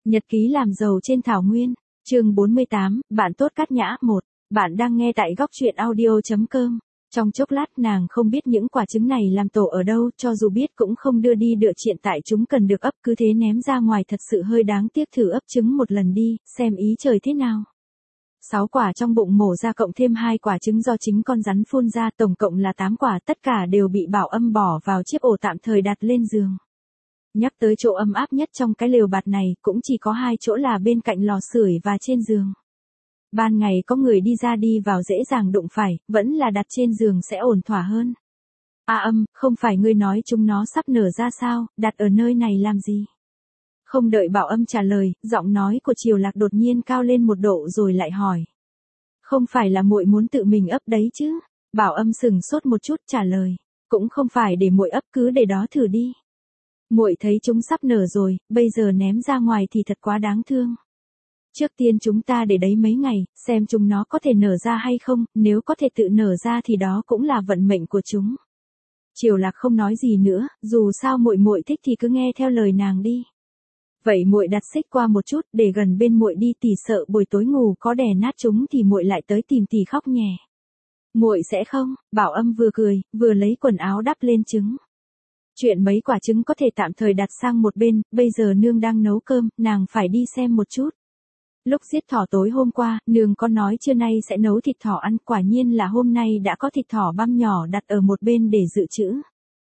Nhật ký làm giàu trên thảo nguyên, chương 48, bạn tốt Cát Nhã 1. Bạn đang nghe tại góc truyện audio.com. Trong chốc lát nàng không biết những quả trứng này làm tổ ở đâu, cho dù biết cũng không đưa đi đựa chuyện tại chúng cần được ấp, cứ thế ném ra ngoài, thật sự hơi đáng tiếc. Thử ấp trứng một lần đi, xem ý trời thế nào. 6 quả trong bụng mổ ra cộng thêm 2 quả trứng do chính con rắn phun ra, tổng cộng là 8 quả, tất cả đều bị Bảo Âm bỏ vào chiếc ổ tạm thời đặt lên giường. Nhắc tới chỗ ấm áp nhất trong cái lều bạt này, cũng chỉ có 2 chỗ là bên cạnh lò sưởi và trên giường. Ban ngày có người đi ra đi vào dễ dàng đụng phải, vẫn là đặt trên giường sẽ ổn thỏa hơn. Âm, không phải ngươi nói chúng nó sắp nở ra sao, đặt ở nơi này làm gì? Không đợi Bảo Âm trả lời, giọng nói của Triều Lạc đột nhiên cao lên một độ rồi lại hỏi. Không phải là muội muốn tự mình ấp đấy chứ? Bảo Âm sừng sốt một chút trả lời. Cũng không phải để muội ấp, cứ để đó thử đi. Muội thấy chúng sắp nở rồi, bây giờ ném ra ngoài thì thật quá đáng thương. Trước tiên chúng ta để đấy mấy ngày, xem chúng nó có thể nở ra hay không, nếu có thể tự nở ra thì đó cũng là vận mệnh của chúng. Triều Lạc không nói gì nữa, dù sao muội thích thì cứ nghe theo lời nàng đi. Vậy muội đặt xích qua một chút, để gần bên muội đi, tỷ sợ buổi tối ngủ có đè nát chúng thì muội lại tới tìm tỷ khóc nhè. Muội sẽ không, Bảo Âm vừa cười, vừa lấy quần áo đắp lên trứng. Chuyện mấy quả trứng có thể tạm thời đặt sang một bên, bây giờ nương đang nấu cơm, nàng phải đi xem một chút. Lúc giết thỏ tối hôm qua, nương có nói trưa nay sẽ nấu thịt thỏ ăn, quả nhiên là hôm nay đã có thịt thỏ băm nhỏ đặt ở một bên để dự trữ.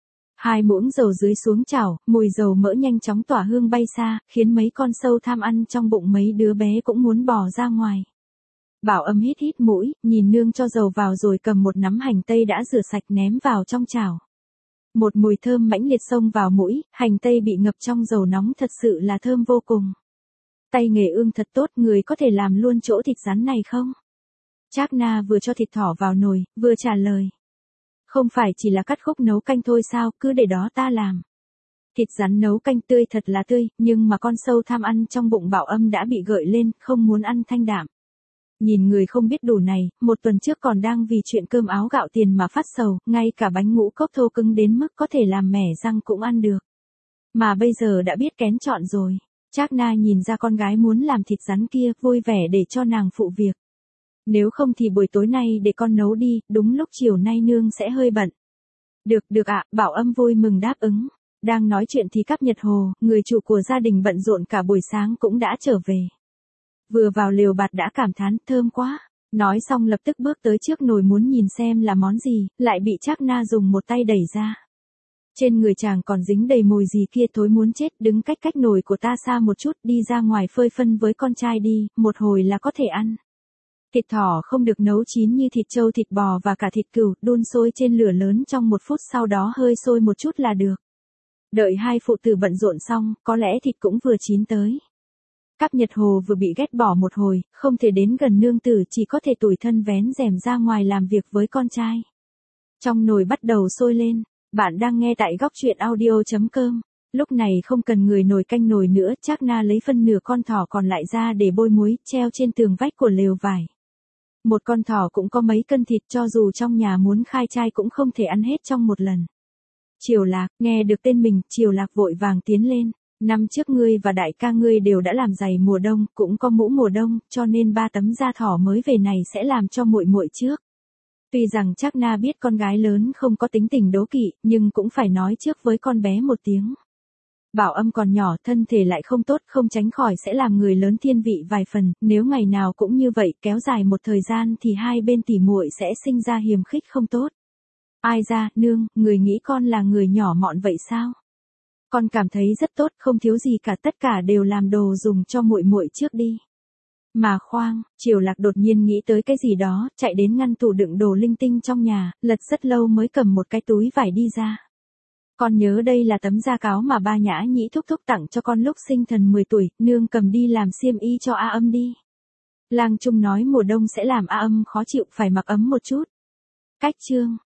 2 muỗng dầu dưới xuống chảo, mùi dầu mỡ nhanh chóng tỏa hương bay xa, khiến mấy con sâu tham ăn trong bụng mấy đứa bé cũng muốn bò ra ngoài. Bảo Âm hít hít mũi, nhìn nương cho dầu vào rồi cầm một nắm hành tây đã rửa sạch ném vào trong chảo. Một mùi thơm mãnh liệt xông vào mũi, hành tây bị ngập trong dầu nóng thật sự là thơm vô cùng. Tay nghề ương thật tốt, người có thể làm luôn chỗ thịt rắn này không? Trác Na vừa cho thịt thỏ vào nồi, vừa trả lời. Không phải chỉ là cắt khúc nấu canh thôi sao, cứ để đó ta làm. Thịt rắn nấu canh tươi thật là tươi, nhưng mà con sâu tham ăn trong bụng Bảo Âm đã bị gợi lên, không muốn ăn thanh đạm. Nhìn người không biết đủ này, một tuần trước còn đang vì chuyện cơm áo gạo tiền mà phát sầu, ngay cả bánh ngũ cốc thô cứng đến mức có thể làm mẻ răng cũng ăn được. Mà bây giờ đã biết kén chọn rồi. Trác Na nhìn ra con gái muốn làm thịt rắn kia, vui vẻ để cho nàng phụ việc. Nếu không thì buổi tối nay để con nấu đi, đúng lúc chiều nay nương sẽ hơi bận. Được ạ, Bảo Âm vui mừng đáp ứng. Đang nói chuyện thì Cáp Nhật Hồ, người chủ của gia đình bận rộn cả buổi sáng cũng đã trở về. Vừa vào lều bạt đã cảm thán, thơm quá. Nói xong lập tức bước tới trước nồi muốn nhìn xem là món gì, lại bị Trác Na dùng một tay đẩy ra. Trên người chàng còn dính đầy mùi gì kia thối muốn chết, đứng cách nồi của ta xa một chút, đi ra ngoài phơi phân với con trai đi, một hồi là có thể ăn. Thịt thỏ không được nấu chín như thịt trâu, thịt bò và cả thịt cừu, đun sôi trên lửa lớn trong 1 phút, sau đó hơi sôi một chút là được. Đợi 2 phụ tử bận rộn xong, có lẽ thịt cũng vừa chín tới. Cáp Nhật Hồ vừa bị ghét bỏ một hồi, không thể đến gần nương tử, chỉ có thể tủi thân vén rèm ra ngoài làm việc với con trai. Trong nồi bắt đầu sôi lên, bạn đang nghe tại góc truyện audio.com. Lúc này không cần người nồi canh nồi nữa, Trác Na lấy phân nửa con thỏ còn lại ra để bôi muối, treo trên tường vách của lều vải. Một con thỏ cũng có mấy cân thịt, cho dù trong nhà muốn khai trai cũng không thể ăn hết trong một lần. Triều Lạc, nghe được tên mình, Triều Lạc vội vàng tiến lên. Năm trước ngươi và đại ca ngươi đều đã làm giày mùa đông, cũng có mũ mùa đông, cho nên 3 tấm da thỏ mới về này sẽ làm cho muội trước. Tuy rằng Trác Na biết con gái lớn không có tính tình đố kỵ, nhưng cũng phải nói trước với con bé một tiếng. Bảo Âm còn nhỏ, thân thể lại không tốt, không tránh khỏi sẽ làm người lớn thiên vị vài phần, nếu ngày nào cũng như vậy, kéo dài một thời gian thì hai bên tỉ muội sẽ sinh ra hiềm khích không tốt. Ai ra, nương, người nghĩ con là người nhỏ mọn vậy sao? Con cảm thấy rất tốt, không thiếu gì cả, tất cả đều làm đồ dùng cho muội trước đi. Mà khoan, Triều Lạc đột nhiên nghĩ tới cái gì đó, chạy đến ngăn tủ đựng đồ linh tinh trong nhà, lật rất lâu mới cầm một cái túi vải đi ra. Con nhớ đây là tấm da cáo mà ba Nhã Nhĩ thúc tặng cho con lúc sinh thần 10 tuổi, nương cầm đi làm xiêm y cho Âm đi. Lang Trung nói mùa đông sẽ làm Âm khó chịu, phải mặc ấm một chút. Cách chương.